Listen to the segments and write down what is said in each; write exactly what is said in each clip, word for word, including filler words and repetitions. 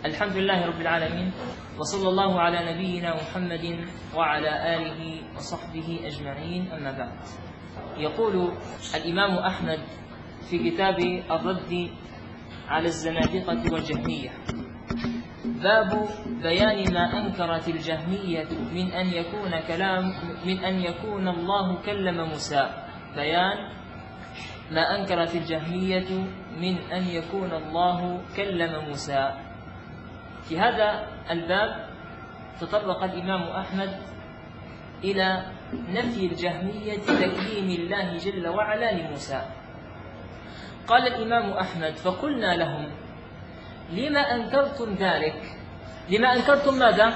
الحمد لله رب العالمين، وصلى الله على نبينا محمد وعلى آله وصحبه أجمعين، أما بعد. يقول الإمام أحمد في كتاب الرد على الزنادقة والجهمية: باب بيان ما أنكرت الجهمية من أن يكون كلام من أن يكون الله كلم موسى. بيان ما أنكرت الجهمية من أن يكون الله كلم موسى. في هذا الباب تطرق الإمام أحمد إلى نفي الجهمية تكليم الله جل وعلا لموسى. قال الإمام أحمد: فقلنا لهم: لما أنكرتم ذلك؟ لما أنكرتم ماذا؟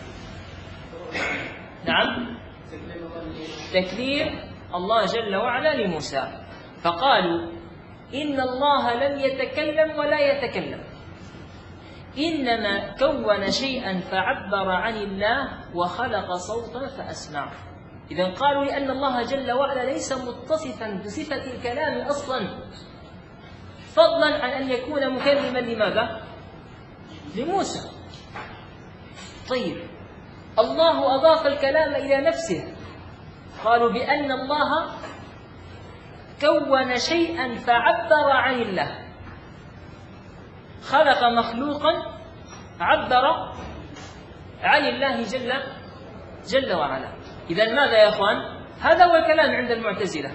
نعم، تكليم الله جل وعلا لموسى. فقالوا: إن الله لم يتكلم ولا يتكلم، إنما كون شيئا فعبر عن الله وخلق صوتا فأسمع. إذن قالوا لأن الله جل وعلا ليس متصفا بصفة الكلام أصلا، فضلا عن أن يكون مكلما لماذا؟ لموسى. طيب، الله أضاف الكلام إلى نفسه، قالوا بأن الله كون شيئا فعبر عن الله، خلق مخلوقا عبر عن الله جل جل وعلا. إذن ماذا يا أخوان؟ هذا هو الكلام عند المعتزلة،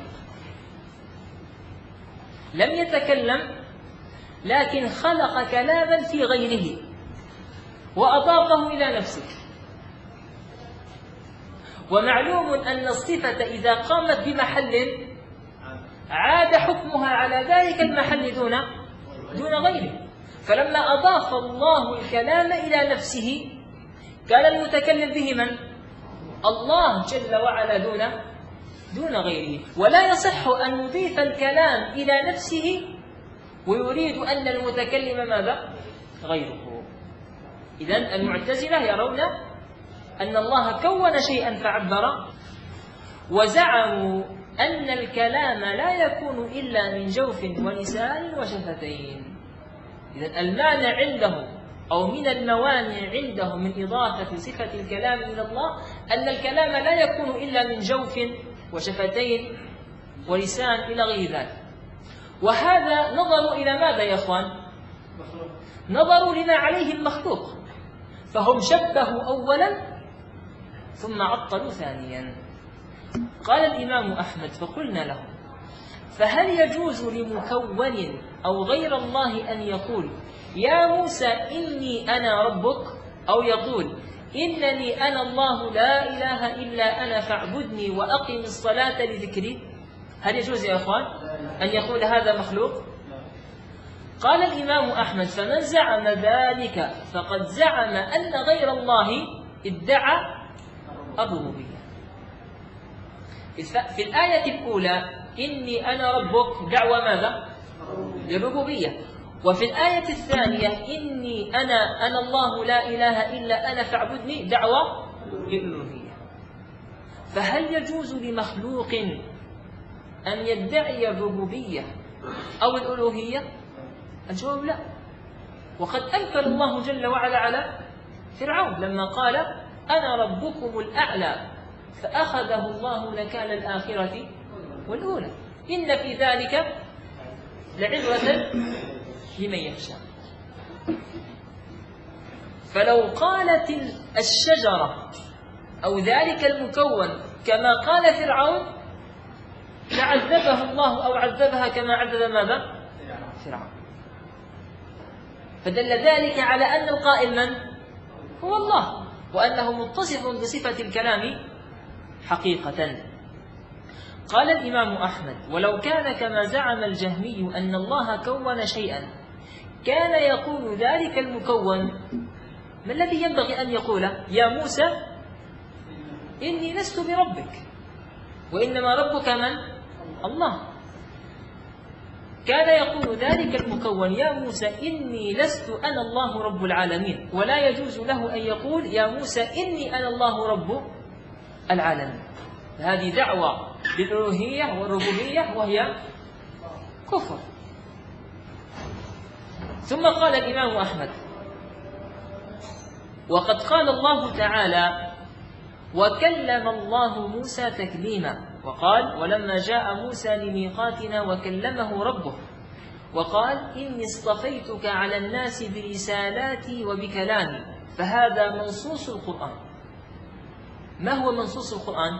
لم يتكلم لكن خلق كلاما في غيره وأضافه إلى نفسه. ومعلوم أن الصفة إذا قامت بمحل عاد حكمها على ذلك المحل دون دون غيره. فلما أضاف الله الكلام إلى نفسه كان المتكلم به من؟ الله جل وعلا دون دون غيره. ولا يصح أن نضيف الكلام إلى نفسه ويريد أن المتكلم ماذا؟ غيره. إذن المعتزلة يرون أن الله كون شيئا فعبر، وزعموا أن الكلام لا يكون إلا من جوف ولسان وشفتين. إذن المانع عندهم أو من الموانع عندهم من إضافة صفة الكلام إلى الله أن الكلام لا يكون إلا من جوف وشفتين ولسان إلى غير ذلك. وهذا نظروا إلى ماذا يا أخوان؟ نظروا لما عليه المخلوق، فهم شبهوا أولا ثم عطلوا ثانيا. قال الإمام أحمد: فقلنا لهم: فهل يجوز لمكون أو غير الله أن يقول يا موسى إني أنا ربك، أو يقول إنني أنا الله لا إله إلا أنا فاعبدني وأقم الصلاة لذكري؟ هل يجوز يا أخوان أن يقول هذا مخلوق؟ قال الإمام أحمد: فمن زعم ذلك فقد زعم أن غير الله ادعى الربوبية. في الآية الأولى إني أنا ربك دعوة ماذا؟ للربوبية. وفي الآية الثانية إني أنا أنا الله لا إله إلا أنا فاعبدني دعوة للألوهية. فهل يجوز لمخلوق أن يدعي الربوبية أو الألوهية؟ الجواب لا. وقد أنكر الله جل وعلا على فرعون لما قال أنا ربكم الأعلى فأخذه الله نكال الآخرة والأولى إن في ذلك لعبرة لمن يخشى. فلو قالت الشجرة أو ذلك المكون كما قال فرعون لعذبه الله أو عذبها كما عذب ماذا؟ فرعون. فدل ذلك على أن القائل من؟ هو الله، وأنه متصف بصفة الكلام حقيقة. قال الإمام أحمد: ولو كان كما زعم الجهمي أن الله كون شيئا كان يقول ذلك المكون ما الذي ينبغي أن يقول؟ يا موسى إني لست بربك وإنما ربك من؟ الله. كان يقول ذلك المكون يا موسى إني لست أنا الله رب العالمين، ولا يجوز له أن يقول يا موسى إني أنا الله رب العالمين. هذه دعوة بالألوهية والربوبية وهي كفر. ثم قال الإمام أحمد: وقد قال الله تعالى: وكلم الله موسى تكليما، وقال: ولما جاء موسى لميقاتنا وكلمه ربه وقال: إني اصطفيتك على الناس برسالاتي وبكلامي. فهذا منصوص القرآن. ما هو منصوص القرآن؟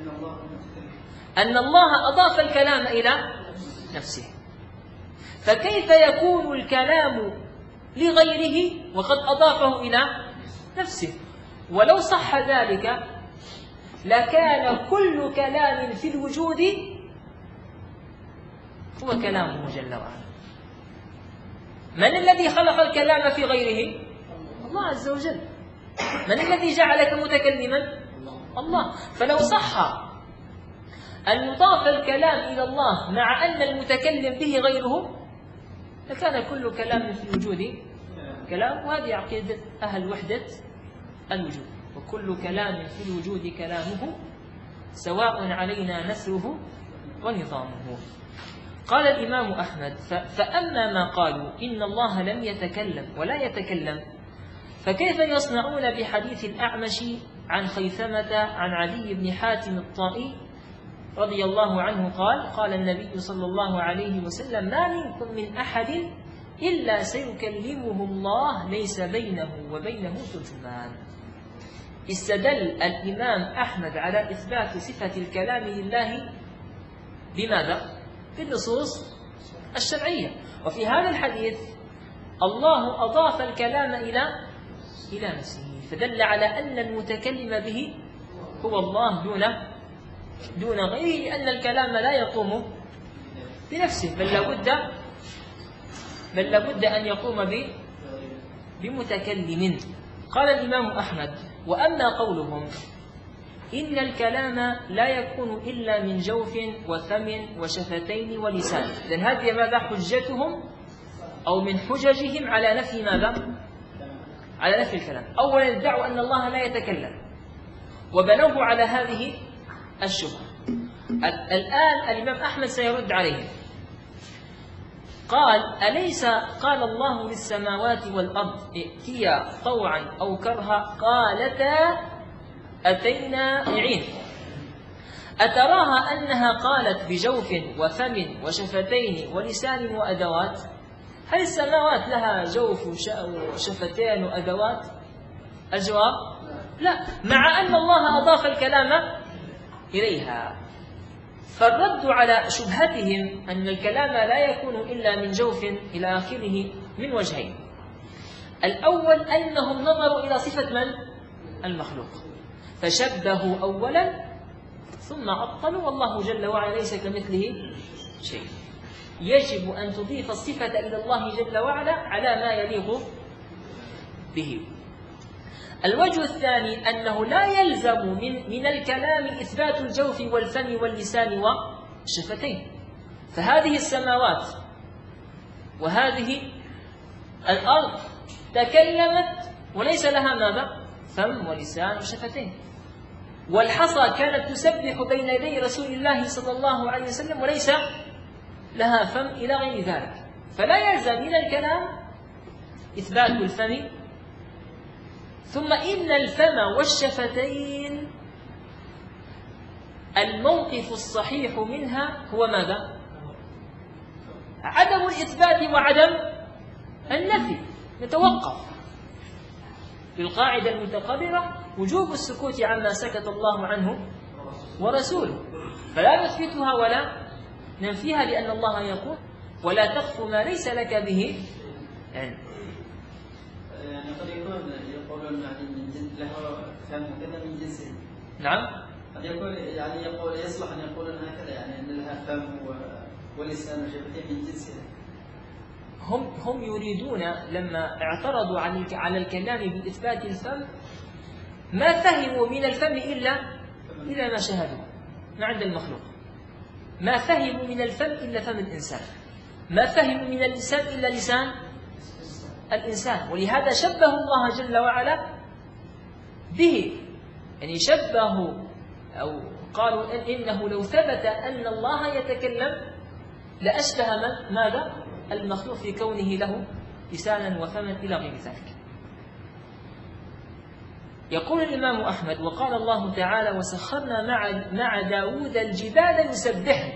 أن الله أضاف الكلام إلى نفسه. فكيف يكون الكلام لغيره وقد أضافه إلى نفسه؟ ولو صح ذلك لكان كل كلام في الوجود هو كلامه جل وعلا. من الذي خلق الكلام في غيره؟ الله عز وجل. من الذي جعلك متكلما؟ الله. فلو صح أن يضاف الكلام إلى الله مع أن المتكلم به غيره لكان كل كلام في الوجود كلام. وهذه عقيدة أهل وحدة الوجود. وكل كلام في الوجود كلامه سواء علينا نثره ونظامه. قال الإمام أحمد: فأما ما قالوا إن الله لم يتكلم ولا يتكلم فكيف يصنعون بحديث الأعمش عن خيثمة عن علي بن حاتم الطائي رضي الله عنه قال: قال النبي صلى الله عليه وسلم: ما منكم من أحد إلا سيكلمه الله ليس بينه وبينه ترجمان. استدل الإمام أحمد على إثبات صفة الكلام لله بماذا؟ بالنصوص الشرعية. وفي هذا الحديث الله أضاف الكلام إلى إلى نفسه، فدل على أن المتكلم به هو الله دون دون غيره، لأن الكلام لا يقوم بنفسه، بل لابد بل لابد أن يقوم بمتكلم. قال الإمام أحمد: وأما قولهم إن الكلام لا يكون إلا من جوف وفم وشفتين ولسان، إذن هذه ماذا حجتهم أو من حججهم على نفي ماذا؟ على نفي الكلام. أولا ادعوا أن الله لا يتكلم وبنوه على هذه الشبهة. الآن الإمام أحمد سيرد عليهم. قال: أليس قال الله للسماوات والأرض ائتيا طوعا أو كرها قالتا أتينا طائعين؟ أتراها أنها قالت بجوف وفم وشفتين ولسان وأدوات؟ هل السماوات لها جوف وشفتين وأدوات؟ الجواب: لا، مع أن الله أضاف الكلام إليها. فالرد على شبهتهم أن الكلام لا يكون إلا من جوف إلى آخره من وجهين. الأول أنهم نظروا إلى صفة من؟ المخلوق، فشبهوا أولا ثم عطلوا، والله جل وعلا ليس كمثله شيء. يجب أن تضيف الصفة إلى الله جل وعلا على ما يليق به. الوجه الثاني أنه لا يلزم من, من الكلام إثبات الجوف والفم واللسان والشفتين. فهذه السماوات وهذه الأرض تكلمت وليس لها ماذا؟ فم ولسان وشفتين. والحصى كانت تسبح بين يدي رسول الله صلى الله عليه وسلم وليس لها فم إلى غير ذلك. فلا يلزم من الكلام إثبات الفم. ثم إن الفم والشفتين الموقف الصحيح منها هو ماذا؟ عدم الإثبات وعدم النفي. نتوقف بالقاعدة المتقررة وجوب السكوت عما سكت الله عنه ورسوله، فلا نثبتها ولا ننفيها، لأن الله يقول: ولا تخف ما ليس لك به علم. يعني قد يكون يقولون يعني من جنس له فهم كذا من جنسه. نعم. قد يقول يعني يقول يصلح أن يقولون هكذا، يعني أن لها فم ولسان وشفتين من جنسها. هم هم يريدون لما اعترضوا على الكلام بإثبات الفم ما فهموا من الفم إلا إلا ما شاهدوا ما عند المخلوق. ما فهموا من الفم إلا فم الإنسان، ما فهموا من اللسان إلا لسان الإنسان. ولهذا شبهوا الله جل وعلا به، يعني شبهوا أو قالوا إنه لو ثبت أن الله يتكلم لأشبه من ماذا؟ المخلوق في كونه له لسانا وفما إلى غير ذلك. يقول الإمام أحمد: وقال الله تعالى: وسخرنا مع مع داود الجبال يسبحن.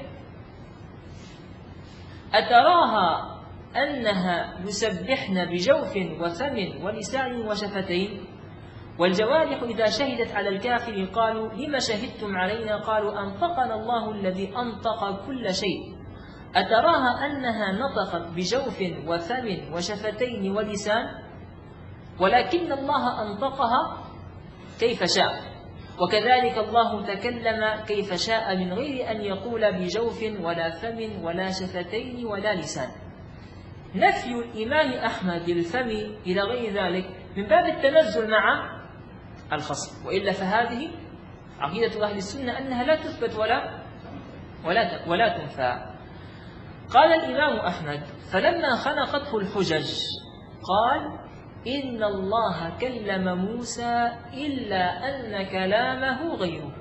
أتراها أنها يسبحن بجوف وفم ولسان وشفتين؟ والجوارح إذا شهدت على الكافر قالوا: لم شهدتم علينا؟ قالوا: أنطقنا الله الذي أنطق كل شيء. أتراها أنها نطقت بجوف وفم وشفتين ولسان؟ ولكن الله أنطقها كيف شاء، وكذلك الله تكلم كيف شاء من غير أن يقول بجوف ولا فم ولا شفتين ولا لسان. نفي الإمام أحمد للفم إلى غير ذلك من باب التنزل مع الخصم، وإلا فهذه عقيدة أهل السنة أنها لا تثبت ولا ولا ولا تنفى. قال الإمام أحمد: فلما خنقته الحجج قال: إن الله كلم موسى إلا أن كلامه غيره.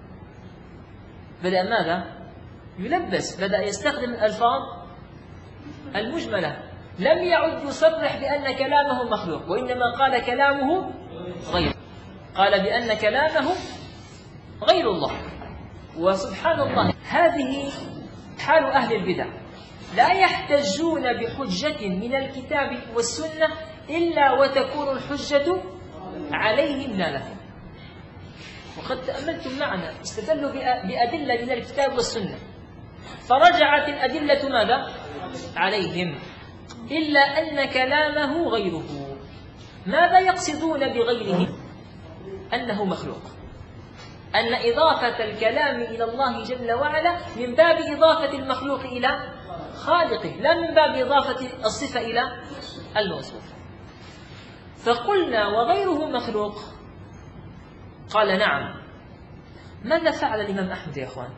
بدأ ماذا؟ يلبس، بدأ يستخدم الألفاظ المجملة، لم يعد يصرح بأن كلامه مخلوق، وإنما قال كلامه غير، قال بأن كلامه غير الله. وسبحان الله، هذه حال أهل البدع، لا يحتجون بحجة من الكتاب والسنة إلا وتكون الحجة عليهم لا لهم. وقد تأملتم معنا استدلوا بأدلة من الكتاب والسنة، فرجعت الأدلة ماذا؟ عليهم، إلا أن كلامه غيره. ماذا يقصدون بغيره؟ أنه مخلوق، أن إضافة الكلام إلى الله جل وعلا من باب إضافة المخلوق إلى خالقه، لا من باب إضافة الصفة إلى الموصوف. فقلنا: وغيره مخلوق؟ قال: نعم. ماذا فعل الإمام أحمد يا أخوان؟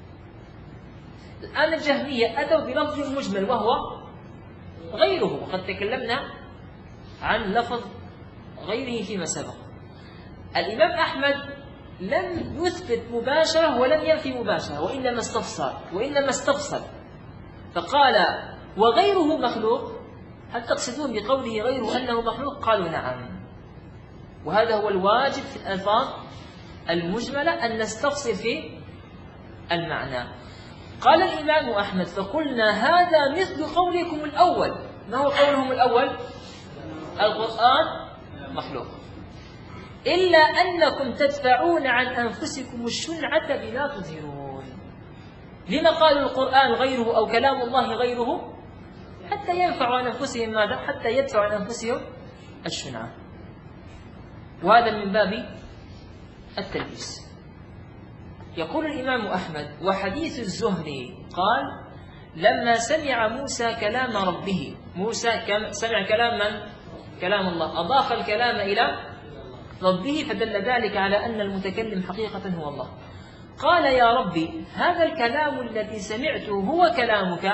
الآن الجهمية أتوا بلفظ مجمل وهو غيره، وقد تكلمنا عن لفظ غيره فيما سبق. الإمام أحمد لم يثبت مباشرة ولم ينفي مباشرة، وإنما استفسر وإنما استفسر فقال: وغيره مخلوق؟ هل تقصدون بقوله غيره أنه مخلوق؟ قالوا: نعم. وهذا هو الواجب في الألفاظ المجملة، أن نستفسر في المعنى. قال الإمام أحمد: فقلنا: هذا مثل قولكم الأول. ما هو قولهم الأول؟ القرآن مخلوق، إلا أنكم تدفعون عن أنفسكم الشنعة بما تظهرون. لما قالوا القرآن غيره أو كلام الله غيره؟ حتى ينفعوا عن أنفسهم ماذا؟ حتى يدفعوا عن أنفسهم الشنعة. وهذا من باب التلبيس. يقول الإمام أحمد: وحديث الزهري قال: لما سمع موسى كلام ربه، موسى سمع كلام من؟ كلام الله، أضاف الكلام إلى ربه، فدل ذلك على أن المتكلم حقيقة هو الله. قال: يا ربي، هذا الكلام الذي سمعته هو كلامك؟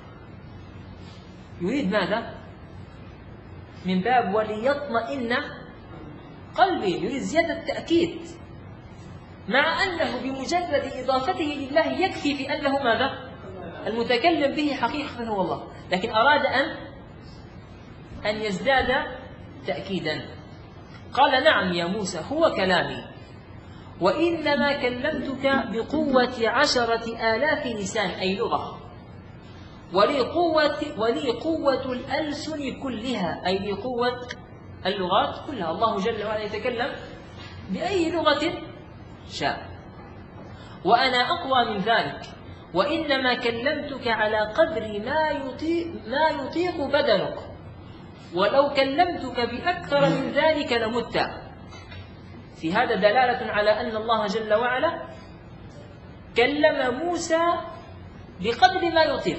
يريد ماذا؟ من باب وليطمئن قلبي، يريد زيادة تأكيد، مع أنه بمجرد إضافته لله يكفي في أنه ماذا؟ المتكلم به حقيقة هو الله، لكن أراد أن أن يزداد تأكيدا. قال: نعم يا موسى، هو كلامي، وإنما كلمتك بقوة عشرة آلاف لسان، أي لغة، ولي قوة, ولي قوة الألسن كلها، أي لقوة اللغات كلها. الله جل وعلا يتكلم بأي لغة شاء، وأنا أقوى من ذلك، وإنما كلمتك على قدر ما يطيق, ما يطيق بدنك، ولو كلمتك بأكثر من ذلك لمت. في هذا دلالة على أن الله جل وعلا كلم موسى بقدر ما يطيق،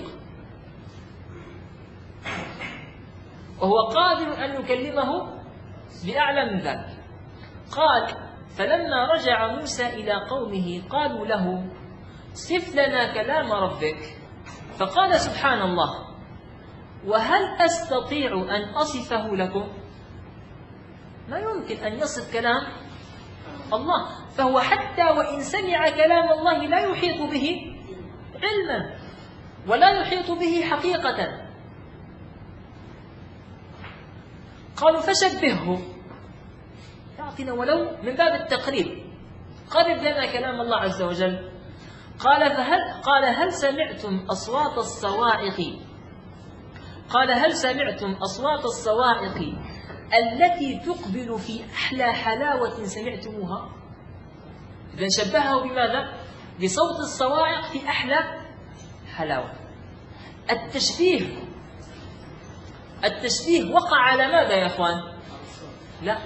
وهو قادر أن يكلمه بأعلى من ذلك. قال: فلما رجع موسى إلى قومه قالوا له: صف لنا كلام ربك. فقال: سبحان الله، وهل أستطيع أن أصفه لكم؟ ما يمكن أن يصف كلام الله، فهو حتى وإن سمع كلام الله لا يحيط به علما ولا يحيط به حقيقة. قالوا: فشبهه، وقتنا ولو من باب التقريب، قرب لنا كلام الله عز وجل. قال فهل قال هل سمعتم أصوات الصواعق قال هل سمعتم أصوات الصواعق التي تقبل في أحلى حلاوة سمعتموها؟ إذن شبهه بماذا؟ بصوت الصواعق في أحلى حلاوة. التشبيه التشبيه وقع على ماذا يا أخوان؟ لا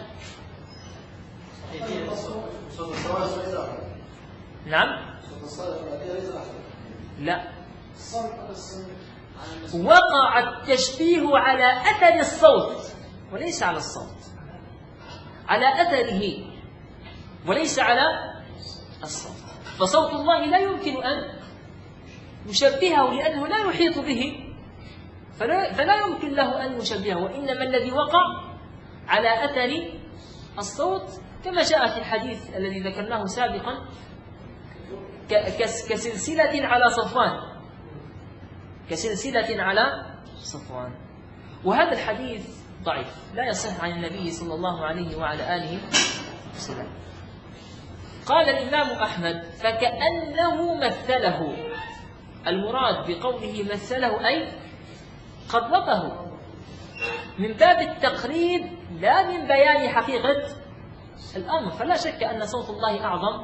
نعم لا وقع التشبيه على أثر الصوت وليس على الصوت، على أثره وليس على الصوت. فصوت الله لا يمكن أن يشبهه لأنه لا يحيط به، فلا, فلا يمكن له أن يشبهه، وإنما الذي وقع على أثر الصوت كما جاء في الحديث الذي ذكرناه سابقا كسلسلة على صفوان كسلسلة على صفوان. وهذا الحديث ضعيف لا يصح عن النبي صلى الله عليه وعلى آله وسلم. قال الإمام أحمد فكأنه مثله، المراد بقوله مثله أي قربه من باب التقريب لا من بيان حقيقة الأمر، فلا شك أن صوت الله أعظم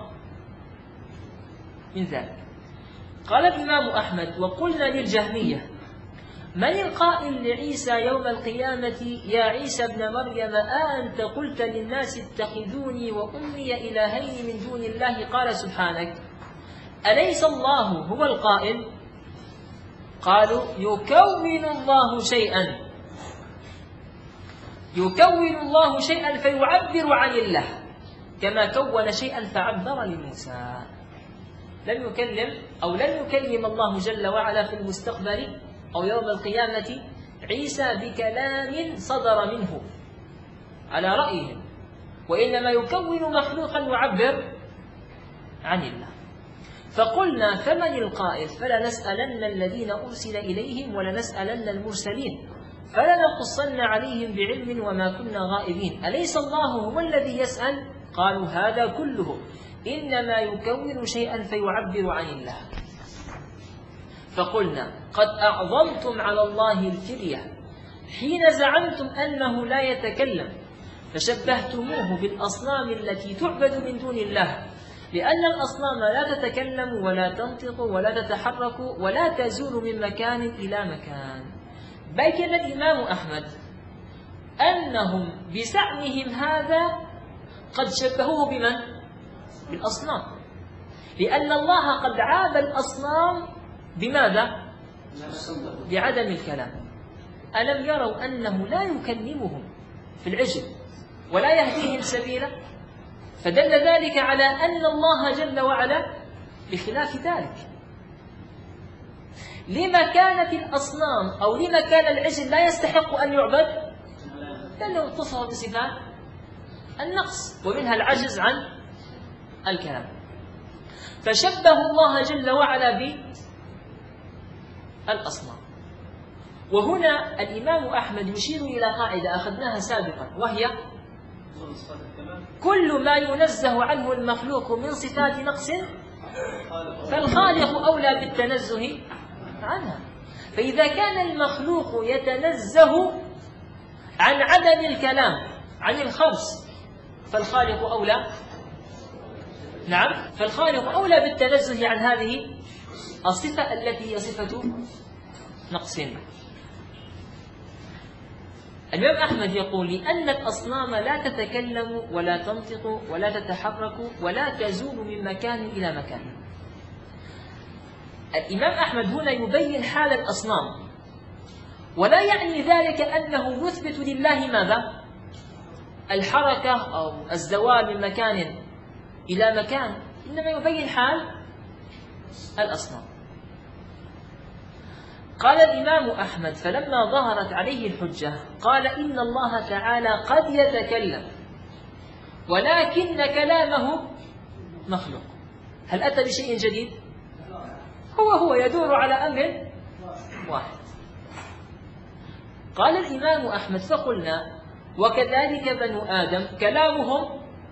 من ذلك. قال الإمام أحمد وقلنا للجهمية من القائل لعيسى يوم القيامة يا عيسى ابن مريم أأنت قلت للناس اتخذوني وأمي إلهين من دون الله؟ قال سبحانك أليس الله هو القائل؟ قالوا يكون الله شيئا يكون الله شيئا فيعبر عن الله كما كون شيئا فعبر لموسى. لم يكلم أو لن يكلم الله جل وعلا في المستقبل أو يوم القيامة عيسى بكلام صدر منه على رأيهم، وإنما يكون مخلوقا يعبر عن الله. فقلنا فمن القائل؟ فلنسألن الذين أرسل إليهم ولنسألن المرسلين فلنقصن عليهم بعلم وما كنا غائبين. أليس الله هو الذي يسأل؟ قالوا هذا كله إنما يكون شيئا فيعبر عن الله. فقلنا قد أعظمتم على الله الفرية حين زعمتم أنه لا يتكلم فشبهتموه بالأصنام التي تعبد من دون الله، لأن الأصنام لا تتكلم ولا تنطق ولا تتحرك ولا تزول من مكان إلى مكان. بين الإمام أحمد أنهم بزعمهم هذا قد شبهوه بمن؟ بالأصنام، لأن الله قد عاب الأصنام بماذا؟ بعدم الكلام. ألم يروا أنه لا يكلمهم في العجل ولا يهديهم سبيلا؟ فدل ذلك على أن الله جل وعلا بخلاف ذلك. لما كانت الأصنام أو لما كان العجل لا يستحق أن يعبد؟ لأنه اتصف بصفات النقص ومنها العجز عن الكلام. فشبه الله جل وعلا بالأصنام. وهنا الإمام أحمد يشير إلى قاعدة أخذناها سابقا، وهي كل ما ينزه عنه المخلوق من صفات نقص فالخالق أولى بالتنزه عنها. فإذا كان المخلوق يتنزه عن عدم الكلام عن الخرس فالخالق أولى نعم فالخالق أولى بالتنزه عن هذه الصفة التي هي صفة نقص. الإمام أحمد يقول لأن الأصنام لا تتكلم ولا تنطق ولا تتحرك ولا تزول من مكان إلى مكان. الإمام أحمد هنا يبين حال الأصنام، ولا يعني ذلك أنه يثبت لله ماذا؟ الحركة أو الزوال من مكان إلى مكان، إنما يبين حال الأصنام. قال الإمام أحمد فلما ظهرت عليه الحجة قال إن الله تعالى قد يتكلم ولكن كلامه مخلوق. هل أتى بشيء جديد؟ هو هو يدور على أمر واحد. قال الإمام أحمد فقلنا وكذلك بنو آدم كلامهم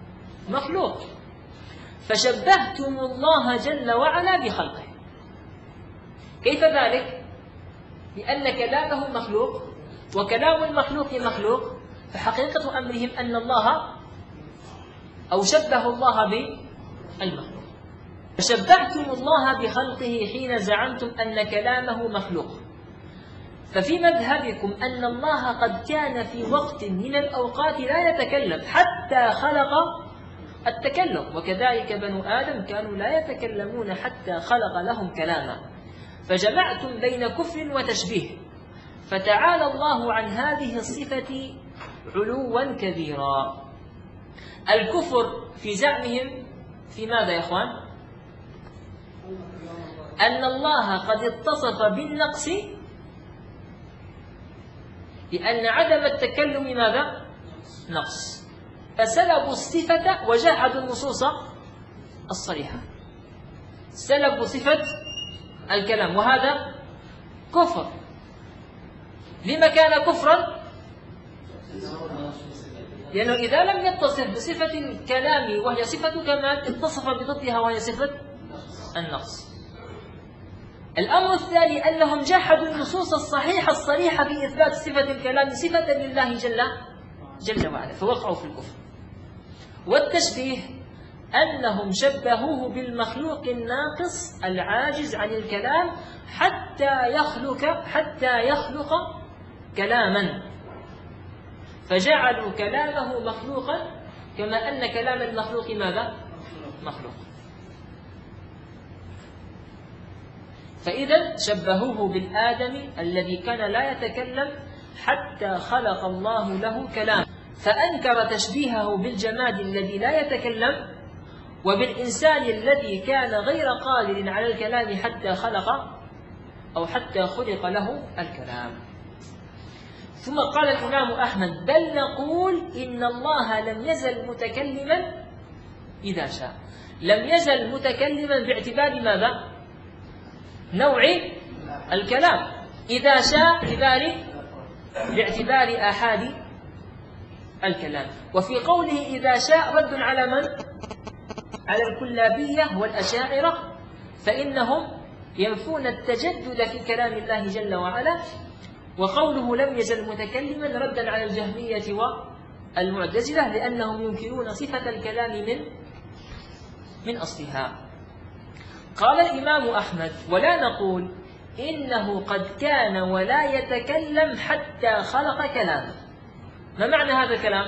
مخلوق، فشبهتم الله جل وعلا بخلقه. كيف ذلك؟ لأن كلامه مخلوق وكلام المخلوق مخلوق، فحقيقة أمرهم أن الله أو شبه الله بالمخلوق. فشبهتم الله بخلقه حين زعمتم أن كلامه مخلوق. ففي مذهبكم أن الله قد كان في وقت من الأوقات لا يتكلم حتى خلق التكلم، وكذلك بنو آدم كانوا لا يتكلمون حتى خلق لهم كلاما، فجمعتم بين كفر وتشبيه، فتعالى الله عن هذه الصفة علوا كبيرا. الكفر في زعمهم في ماذا يا أخوان؟ أن الله قد اتصف بالنقص لأن عدم التكلم ماذا؟ نقص، فسلبوا الصفة وجحدوا النصوص الصريحة، سلبوا صفة الكلام، وهذا كفر. لما كان كفرا؟ لأنه إذا لم يتصف بصفة الكلام وهي صفة كمال اتصف بضدها وهي صفة النقص. الأمر الثاني أنهم جحدوا النصوص الصحيحة الصريحة في إثبات صفة الكلام صفة لله جل جل وعلا، فوقعوا في الكفر. والتشبيه أنهم شبهوه بالمخلوق الناقص العاجز عن الكلام حتى يخلق حتى يخلق كلاما، فجعلوا كلامه مخلوقا كما أن كلام المخلوق ماذا؟ مخلوق. فإذا شبهوه بالآدم الذي كان لا يتكلم حتى خلق الله له كلام، فأنكر تشبيهه بالجماد الذي لا يتكلم وبالإنسان الذي كان غير قادر على الكلام حتى خلق أو حتى خلق له الكلام. ثم قال الإمام أحمد: بل نقول إن الله لم يزل متكلما إذا شاء. لم يزل متكلما باعتبار ماذا؟ نوع الكلام. إذا شاء باعتبار باعتبار آحاد الكلام. وفي قوله إذا شاء رد على من؟ على الكلابية والأشاعرة، فإنهم ينفون التجدد في كلام الله جل وعلا. وقوله لم يزل متكلما ردا على الجهمية والمعتزلة لأنهم ينكرون صفة الكلام من من أصلها. قال الإمام أحمد: ولا نقول إنه قد كان ولا يتكلم حتى خلق كلاما. ما معنى هذا الكلام؟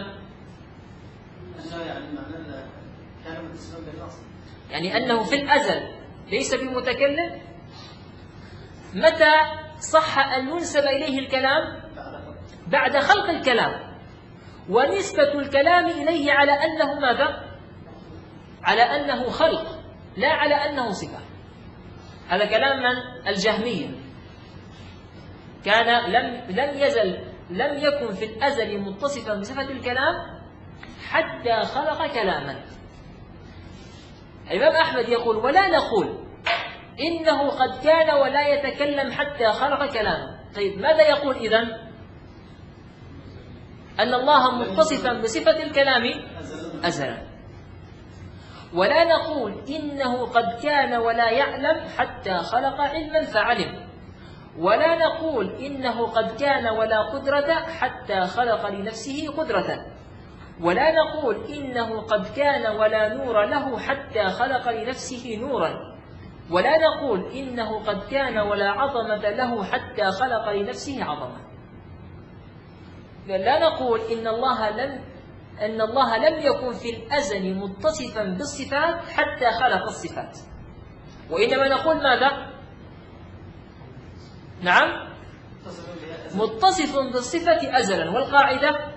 يعني أنه في الأزل ليس بمتكلم. متى صح أن ينسب إليه الكلام؟ بعد خلق الكلام، ونسبة الكلام إليه على أنه ماذا؟ على أنه خلق لا على أنه صفة. هذا كلام من؟ الجهمية. كان لم لم يزل لم يكن في الأزل متصفا بصفة الكلام حتى خلق كلاما. الإمام أحمد يقول: ولا نقول إنه قد كان ولا يتكلم حتى خلق كلاما. طيب ماذا يقول إذن؟ أن الله متصفا بصفة الكلام أزلا. ولا نقول إنه قد كان ولا يعلم حتى خلق علما فعلم. ولا نقول إنه قد كان ولا قدرة حتى خلق لنفسه قدرة. ولا نقول إنه قد كان ولا نور له حتى خلق لنفسه نورا. ولا نقول إنه قد كان ولا عظمة له حتى خلق لنفسه عظمة. لا نقول إن الله لم أن الله لم يكن في الأزل متصفا بالصفات حتى خلق الصفات، وإنما نقول ماذا؟ نعم، متصف بالصفة أزلا. والقاعدة: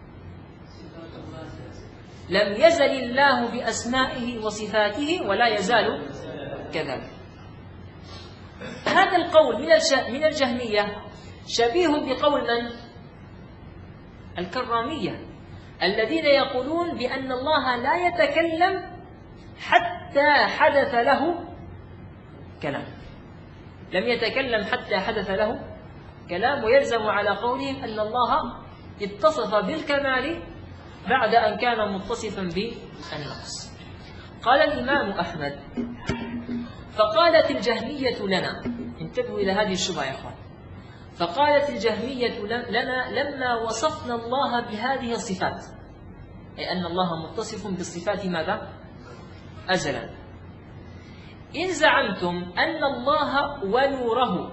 لم يزل الله بأسمائه وصفاته ولا يزال كذلك. هذا القول من الجهمية شبيه بقول من؟ الكرامية، الذين يقولون بأن الله لا يتكلم حتى حدث له كلام. لم يتكلم حتى حدث له كلام، ويلزم على قولهم أن الله اتصف بالكمال بعد أن كان متصفا بالنقص. قال الإمام أحمد: فقالت الجهمية لنا، انتبهوا إلى هذه الشبهة يا أخوان، فقالت الجهمية لنا لما وصفنا الله بهذه الصفات، أي أن الله متصف بالصفات ماذا؟ أزلا. إن زعمتم أن الله ونوره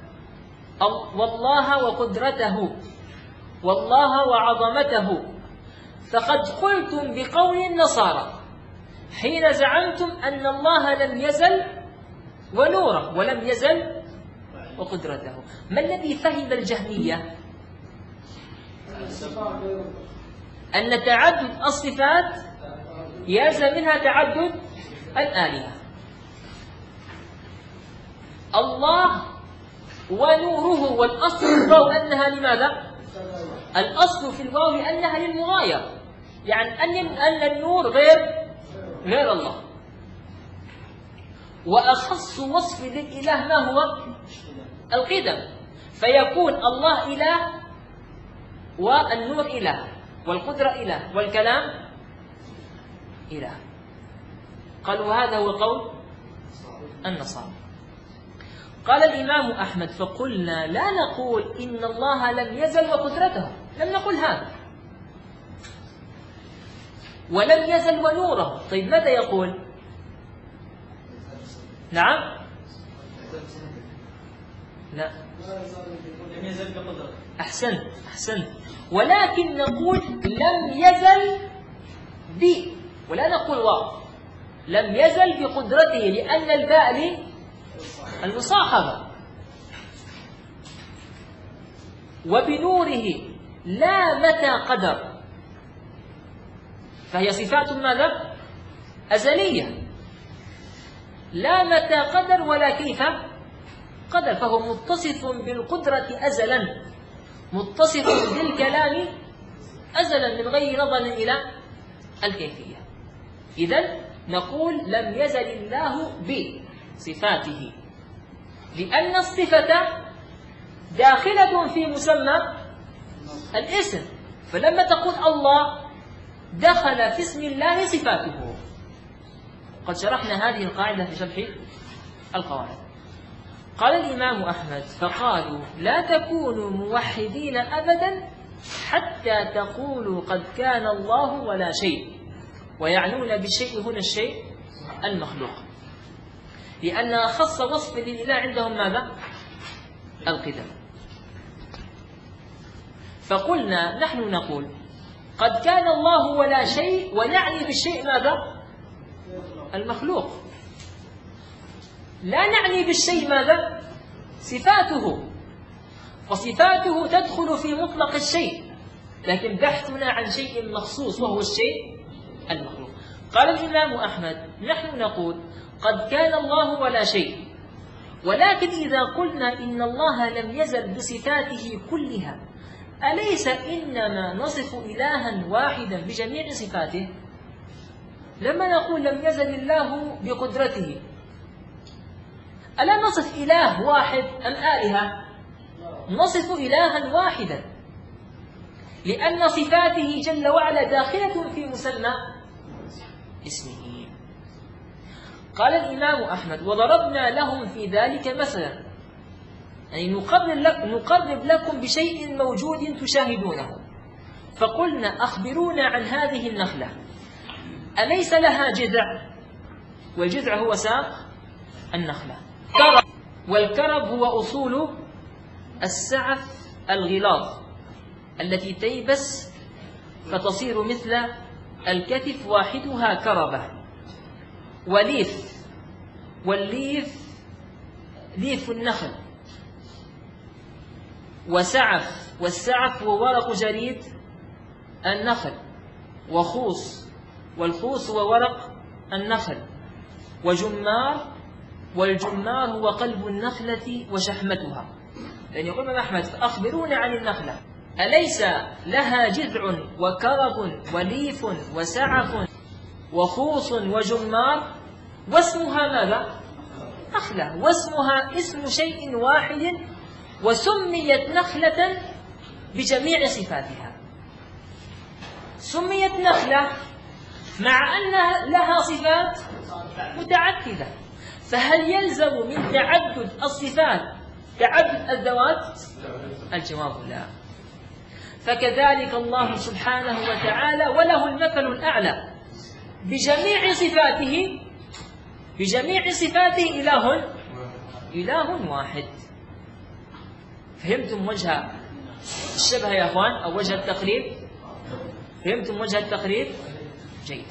والله وقدرته والله وعظمته فقد قلتم بقول النصارى حين زعمتم أن الله لم يزل ونوره ولم يزل وقدرته. ما الذي فهم الجهمية؟ أن تعدد الصفات يلزم منها تعدد الآلهة. الله ونوره، والأصل في الواو أنها لماذا؟ الأصل في الواو أنها للمغايرة، يعني أن أن النور غير غير الله. وأخص وصف للإله ما هو؟ القدم، فيكون الله إله والنور إله والقدرة إله والكلام إله. قالوا هذا هو قول النصارى. قال الإمام أحمد: فقلنا لا نقول إن الله لم يزل وقدرته، لم نقل هذا، ولم يزل ونوره. طيب ماذا يقول؟ نعم؟ لا، لم يزل بقدرته. أحسنت أحسنت. ولكن نقول لم يزل ب، ولا نقول واو، لم يزل بقدرته، لأن الباء المصاحبة. وبنوره لا متى قدر، فهي صفات ماذا؟ أزلية، لا متى قدر ولا كيف قدر، فهو متصف بالقدرة أزلا، متصف بالكلام أزلا من غير نظر إلى الكيفية. إذن نقول لم يزل الله بصفاته، لأن الصفة داخلة في مسمى الاسم، فلما تقول الله دخل في اسم الله صفاته. قد شرحنا هذه القاعدة في شرح القواعد. قال الإمام أحمد: فقالوا لا تكونوا موحدين أبدا حتى تقولوا قد كان الله ولا شيء، ويعنون بالشيء هنا الشيء المخلوق، لأن أخص وصف للإله عندهم ماذا؟ القدم. فقلنا نحن نقول قد كان الله ولا شيء، ونعني بالشيء ماذا؟ المخلوق. لا نعني بالشيء ماذا؟ صفاته، فصفاته تدخل في مطلق الشيء، لكن بحثنا عن شيء مخصوص وهو الشيء المخلوق. قال الإمام أحمد: نحن نقول قد كان الله ولا شيء، ولكن إذا قلنا إن الله لم يزل بصفاته كلها أليس إنما نصف إلها واحدا بجميع صفاته؟ لما نقول لم يزل الله بقدرته، ألا نصف إله واحد أم آلهة؟ نصف إلها واحدا، لأن صفاته جل وعلا داخلة في مسمى اسمه. قال الإمام أحمد: وضربنا لهم في ذلك مثلا، يعني نقرب لكم بشيء موجود تشاهدونه، فقلنا أخبرونا عن هذه النخلة، أليس لها جذع؟ والجذع هو ساق النخلة، والكرب هو أصول السعف الغلاظ التي تيبس فتصير مثل الكتف، واحدها كربة. وليف، والليف ليف النخل. وسعف، والسعف هو ورق جريد النخل. وخوص، والخوص هو ورق النخل. وجمار، والجمار هو قلب النخلة وشحمتها. لأن يقول الإمام أحمد: فأخبرونا عن النخلة، أليس لها جذع وكرب وليف وسعف وخوص وجمار، واسمها ماذا؟ نخلة، واسمها اسم شيء واحد، وسميت نخلة بجميع صفاتها. سميت نخلة مع أن لها صفات متعددة، فهل يلزم من تعدد الصفات تعدد الذوات؟ الجواب لا. فكذلك الله سبحانه وتعالى وله المثل الأعلى بجميع صفاته بجميع صفاته إله إله واحد. فهمتم وجه الشبه يا أخوان أو وجه التقريب؟ فهمتم وجه التقريب؟ جيد.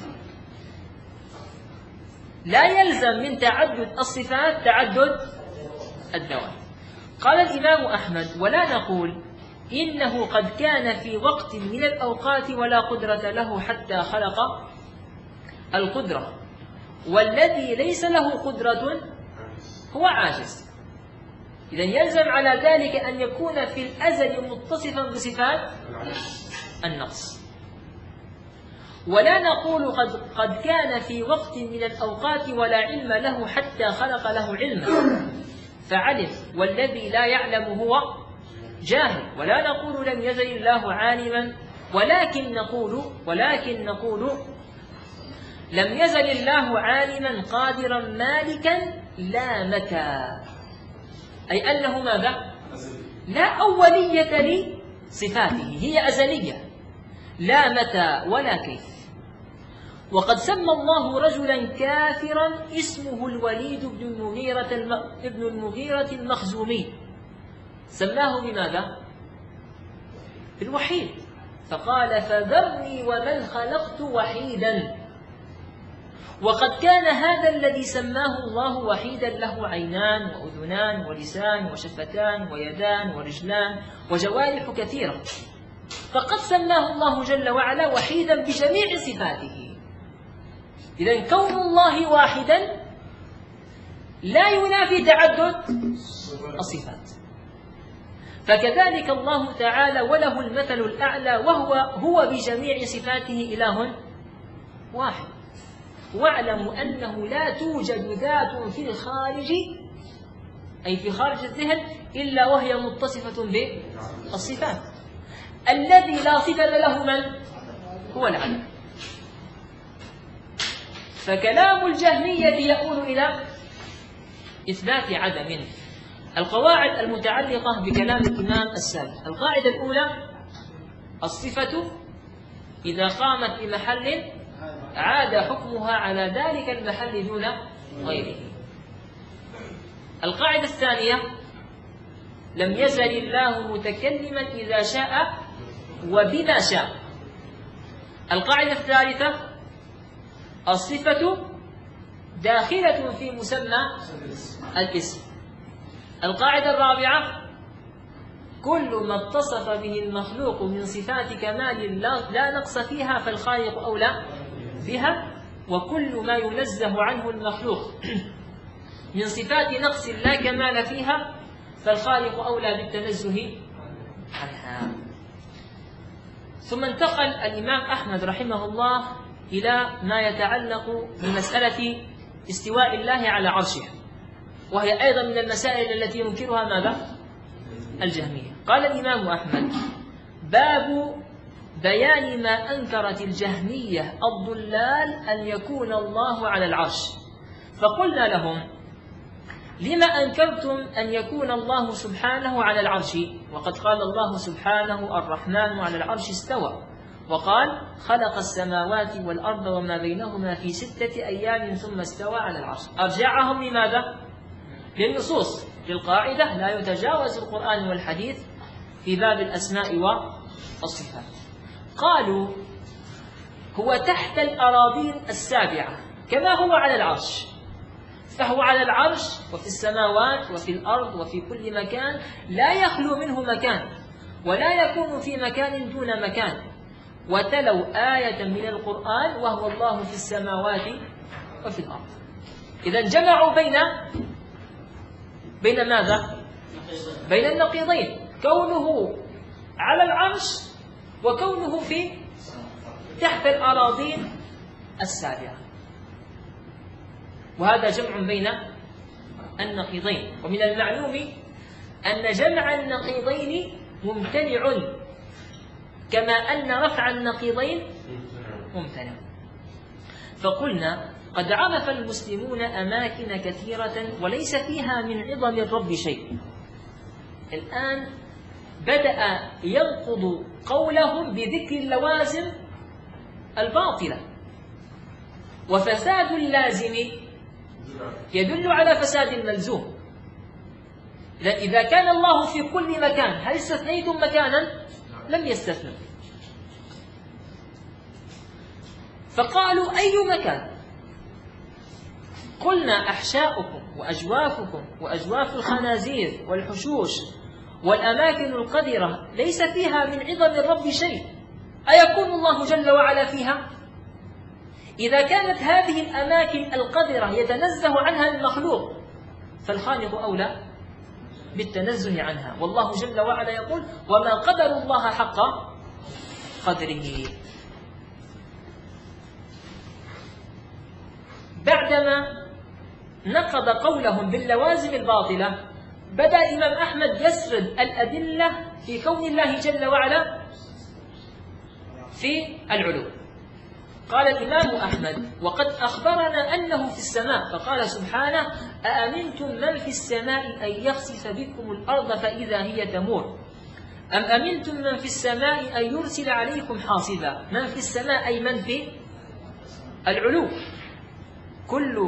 لا يلزم من تعدد الصفات تعدد الذوات. قال الإمام أحمد: ولا نقول إنه قد كان في وقت من الأوقات ولا قدرة له حتى خلق القدرة، والذي ليس له قدرة هو عاجز. إذن يلزم على ذلك أن يكون في الأزل متصفا بصفات النقص. ولا نقول قد, قد كان في وقت من الأوقات ولا علم له حتى خلق له علما فعلم، والذي لا يعلم هو جاهل. ولا نقول لم يزل الله عالما، ولكن نقول ولكن نقول لم يزل الله عالما قادرا مالكا لا متى، أي أنه ماذا؟ لا أولية لصفاته، هي أزلية لا متى ولا كيف. وقد سمى الله رجلا كافرا اسمه الوليد بن المغيرة ابن المغيرة المخزومي، سماه بماذا؟ بالوحيد، فقال: فذرني ومن خلقت وحيدا. وقد كان هذا الذي سماه الله وحيدا له عينان وأذنان ولسان وشفتان ويدان ورجلان وجوارح كثيرة، فقد سماه الله جل وعلا وحيدا بجميع صفاته. إذن كون الله واحدا لا ينافي تعدد الصفات. فكذلك الله تعالى وله المثل الأعلى، وهو هو بجميع صفاته إله واحد. واعلموا أنه لا توجد ذات في الخارج، أي في خارج الذهن، إلا وهي متصفة بالصفات. الذي لا صفة له من؟ هو العدم. فكلام الجهمية يؤول إلى إثبات عدم. القواعد المتعلقة بكلام الإمام السابق: القاعدة الأولى: الصفة إذا قامت بمحل عاد حكمها على ذلك المحل دون غيره. القاعدة الثانية: لم يزل الله متكلما إذا شاء وبما شاء. القاعدة الثالثة: الصفة داخلة في مسمى الاسم. القاعدة الرابعة: كل ما اتصف به المخلوق من صفات كمال لا نقص فيها فالخالق أولى بها، وكل ما ينزه عنه المخلوق من صفات نقص لا كمال فيها فالخالق أولى بالتنزه عنها. ثم انتقل الإمام أحمد رحمه الله إلى ما يتعلق بمسألة استواء الله على عرشه، وهي أيضا من المسائل التي ينكرها ماذا؟ الجهمية. قال الإمام أحمد: باب بيان ما أنكرت الجهمية الضلال أن يكون الله على العرش. فقلنا لهم: لما أنكرتم أن يكون الله سبحانه على العرش، وقد قال الله سبحانه: الرحمن على العرش استوى، وقال: خلق السماوات والأرض وما بينهما في ستة أيام ثم استوى على العرش. أرجعهم لماذا؟ للنصوص، للقاعدة: لا يتجاوز القرآن والحديث في باب الأسماء والصفات. قالوا: هو تحت الأراضين السابعة كما هو على العرش، فهو على العرش وفي السماوات وفي الأرض وفي كل مكان، لا يخلو منه مكان ولا يكون في مكان دون مكان. وتلوا آية من القرآن: وهو الله في السماوات وفي الأرض. إذن جمعوا بين بين ماذا؟ بين النقيضين، كونه على العرش وكونه في تحت الأراضين السابعة. وهذا جمع بين النقيضين. ومن المعلوم أن جمع النقيضين ممتنع كما أن رفع النقيضين ممتنع. فقلنا قد عرف المسلمون أماكن كثيرة وليس فيها من عظم الرب شيء. الآن بدأ ينقض قولهم بذكر اللوازم الباطلة، وفساد اللازم يدل على فساد الملزوم. إذا كان الله في كل مكان، هل استثنيتم مكانا؟ لم يستثنوا. فقالوا أي مكان؟ قلنا أحشاؤكم وأجوافكم وأجواف الخنازير والحشوش والأماكن القذرة ليس فيها من عظم الرب شيء، أيكون الله جل وعلا فيها؟ إذا كانت هذه الأماكن القذرة يتنزه عنها المخلوق، فالخالق أولى بالتنزه عنها. والله جل وعلا يقول: وما قدر الله حق قدره. بعدما نقض قولهم باللوازم الباطلة، بدأ الإمام أحمد يسرد الأدلة في كون الله جل وعلا في العلو. قال الإمام أحمد: وقد أخبرنا أنه في السماء، فقال سبحانه: أأمنتم من في السماء أن يخسف بكم الأرض فإذا هي تمور، أم أمنتم من في السماء أن يرسل عليكم حاصبا. من في السماء أي من في العلو، كل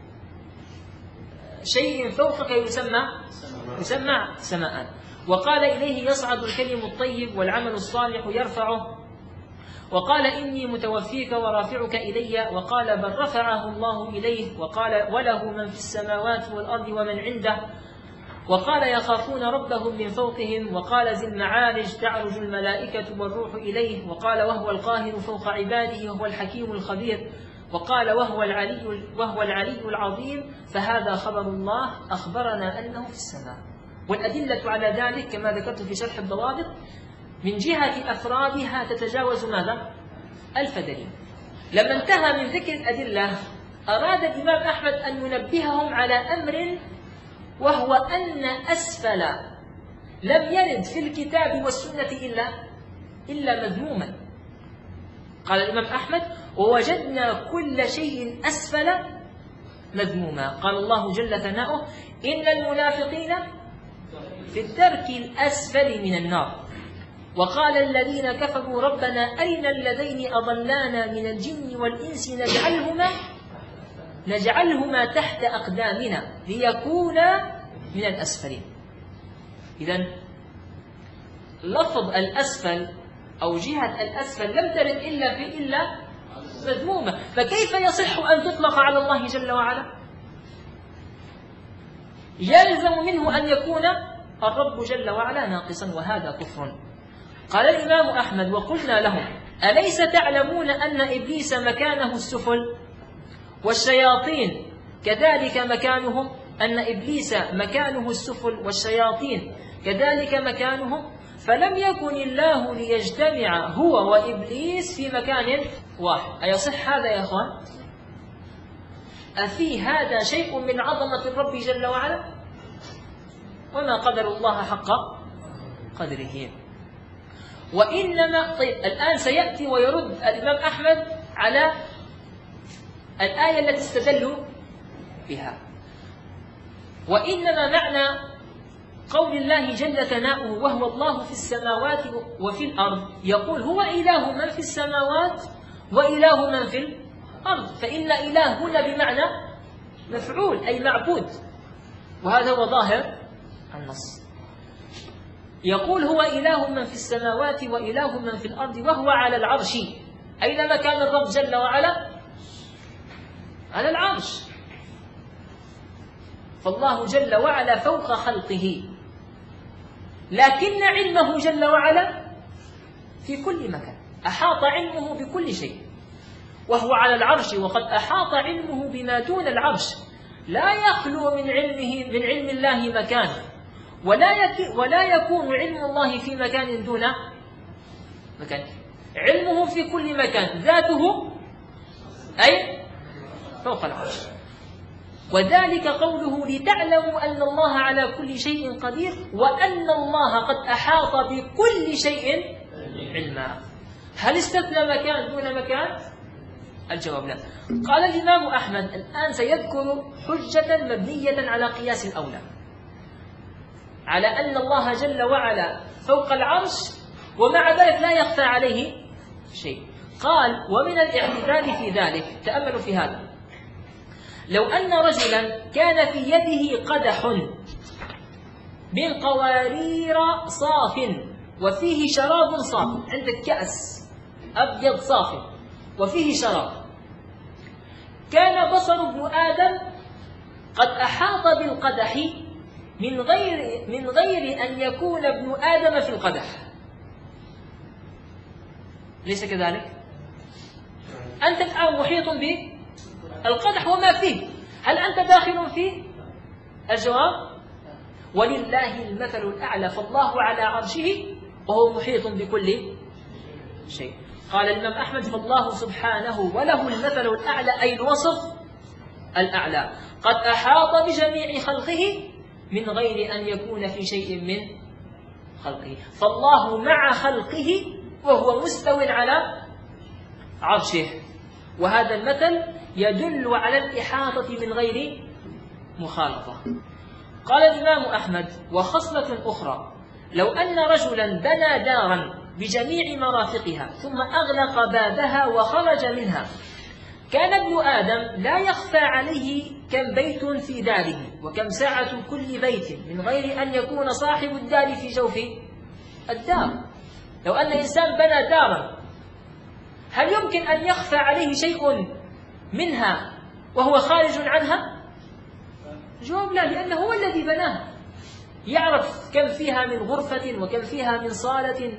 شيء فوقك يسمى يسمى سماء. وقال: إليه يصعد الكلم الطيب والعمل الصالح يرفعه. وقال: إني متوفيك ورافعك إلي. وقال: بل رفعه الله إليه. وقال: وله من في السماوات والأرض ومن عنده. وقال: يخافون ربهم من فوقهم. وقال: ذي المعارج تعرج الملائكة والروح إليه. وقال: وهو القاهر فوق عباده وهو الحكيم الخبير. وقال: وهو العلي وهو العلي العظيم. فهذا خبر الله أخبرنا أنه في السماء. والأدلة على ذلك كما ذكرت في شرح الضوابط من جهة أفرادها تتجاوز ماذا؟ ألف دليل. لما انتهى من ذكر الأدلة أراد الإمام أحمد أن ينبههم على أمر، وهو أن أسفل لم يرد في الكتاب والسنة إلا إلا مذموما. قال الإمام أحمد: ووجدنا كل شيء أسفل مذموما. قال الله جل ثناؤه: إن المنافقين في الدرك الأسفل من النار. وقال الذين كفروا: ربنا أين اللذين أضلانا من الجن والإنس نجعلهما نجعلهما تحت أقدامنا ليكونا من الأسفلين. إذن لفظ الأسفل أو جهة الأسفل لم ترد إلا في إلا مذمومة، فكيف يصح أن تطلق على الله جل وعلا؟ يلزم منه أن يكون الرب جل وعلا ناقصا، وهذا كفر. قال الإمام أحمد: وقلنا لهم: أليس تعلمون أن إبليس مكانه السفل والشياطين كذلك مكانهم؟ أن إبليس مكانه السفل والشياطين كذلك مكانهم، فلم يكن الله ليجتمع هو وإبليس في مكان واحد. أيصح هذا يا أخوان؟ أفي هذا شيء من عظمة الرب جل وعلا؟ وما قدر الله حق قدره. وإنما طيب الآن سيأتي ويرد الإمام أحمد على الآية التي استدلوا بها. وإنما معنى قول الله جل ثناؤه: وهو الله في السماوات وفي الأرض، يقول هو إله من في السماوات وإله من في الأرض. فإن إله هنا بمعنى مفعول أي معبود، وهذا هو ظاهر النص. يقول هو إله من في السماوات وإله من في الأرض وهو على العرش. أين مكان الرب جل وعلا؟ على العرش. فالله جل وعلا فوق خلقه، لكن علمه جل وعلا في كل مكان، أحاط علمه بكل شيء، وهو على العرش. وقد أحاط علمه بما دون العرش، لا يخلو من علمه من علم الله مكان، ولا ولا يكون علم الله في مكان دون مكان. علمه في كل مكان، ذاته أي فوق العرش. وذلك قوله: لتعلموا أن الله على كل شيء قدير، وأن الله قد أحاط بكل شيء علما. هل استثنى مكان دون مكان؟ الجواب لا. قال الإمام أحمد الآن سيذكر حجة مبنية على قياس الأولى، على أن الله جل وعلا فوق العرش ومع ذلك لا يخفى عليه شيء. قال: ومن الاعتدال في ذلك، تأملوا في هذا، لو أن رجلا كان في يده قدح من قوارير صاف وفيه شراب صاف، عندك كأس أبيض صاف وفيه شراب، كان بصر ابن آدم قد أحاط بالقدح من غير من غير أن يكون ابن آدم في القدح، ليس كذلك؟ أنت الآن محيط بالقدح وما فيه، هل أنت داخل فيه؟ الجواب: ولله المثل الأعلى، فالله على عرشه وهو محيط بكل شيء. قال الإمام أحمد: فالله سبحانه وله المثل الأعلى، أي الوصف الأعلى، قد أحاط بجميع خلقه من غير أن يكون في شيء من خلقه، فالله مع خلقه وهو مستو على عرشه، وهذا المثل يدل على الإحاطة من غير مخالطة. قال الإمام أحمد: وخصلة أخرى، لو أن رجلا بنى دارا بجميع مرافقها ثم أغلق بابها وخرج منها، كان ابن آدم لا يخفى عليه كم بيت في داره وكم ساعة كل بيت من غير أن يكون صاحب الدار في جوف الدار. لو أن إنسان بنى دارا، هل يمكن أن يخفى عليه شيء منها وهو خارج عنها؟ الجواب لا، لأنه هو الذي بناها، يعرف كم فيها من غرفة وكم فيها من صالة.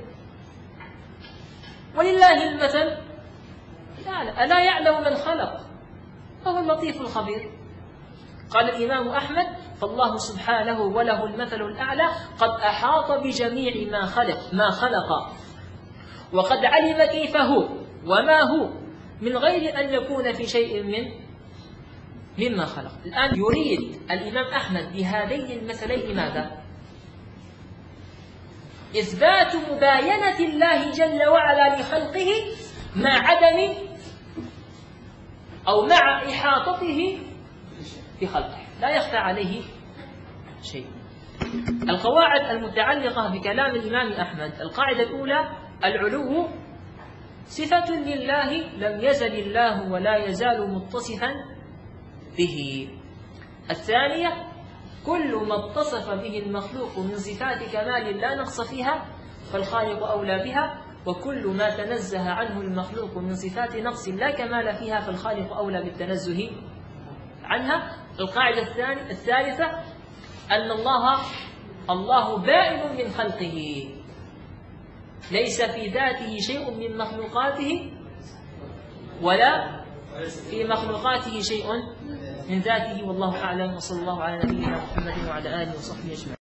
ولله المثل الأعلى، ألا يعلم من خلق وهو اللطيف الخبير. قال الإمام أحمد: فالله سبحانه وله المثل الأعلى قد أحاط بجميع ما خلق ما خلق وقد علم كيف هو وما هو من غير أن يكون في شيء من مما خلق. الآن يريد الإمام أحمد بهذين المثلين ماذا؟ إثبات مباينة الله جل وعلا لخلقه مع عدم أو مع إحاطته بخلقه، لا يخفى عليه شيء. القواعد المتعلقة بكلام الإمام أحمد: القاعدة الأولى: العلو صفة لله لم يزل الله ولا يزال متصفا به. الثانية: كل ما اتصف به المخلوق من صفات كمال لا نقص فيها فالخالق أولى بها، وكل ما تنزه عنه المخلوق من صفات نقص لا كمال فيها فالخالق أولى بالتنزه عنها. القاعدة الثالثة: أن الله الله بائن من خلقه، ليس في ذاته شيء من مخلوقاته ولا في مخلوقاته شيء من ذاته، والله أعلم. وصلى الله على نبينا محمد وعلى آله وصحبه أجمعين.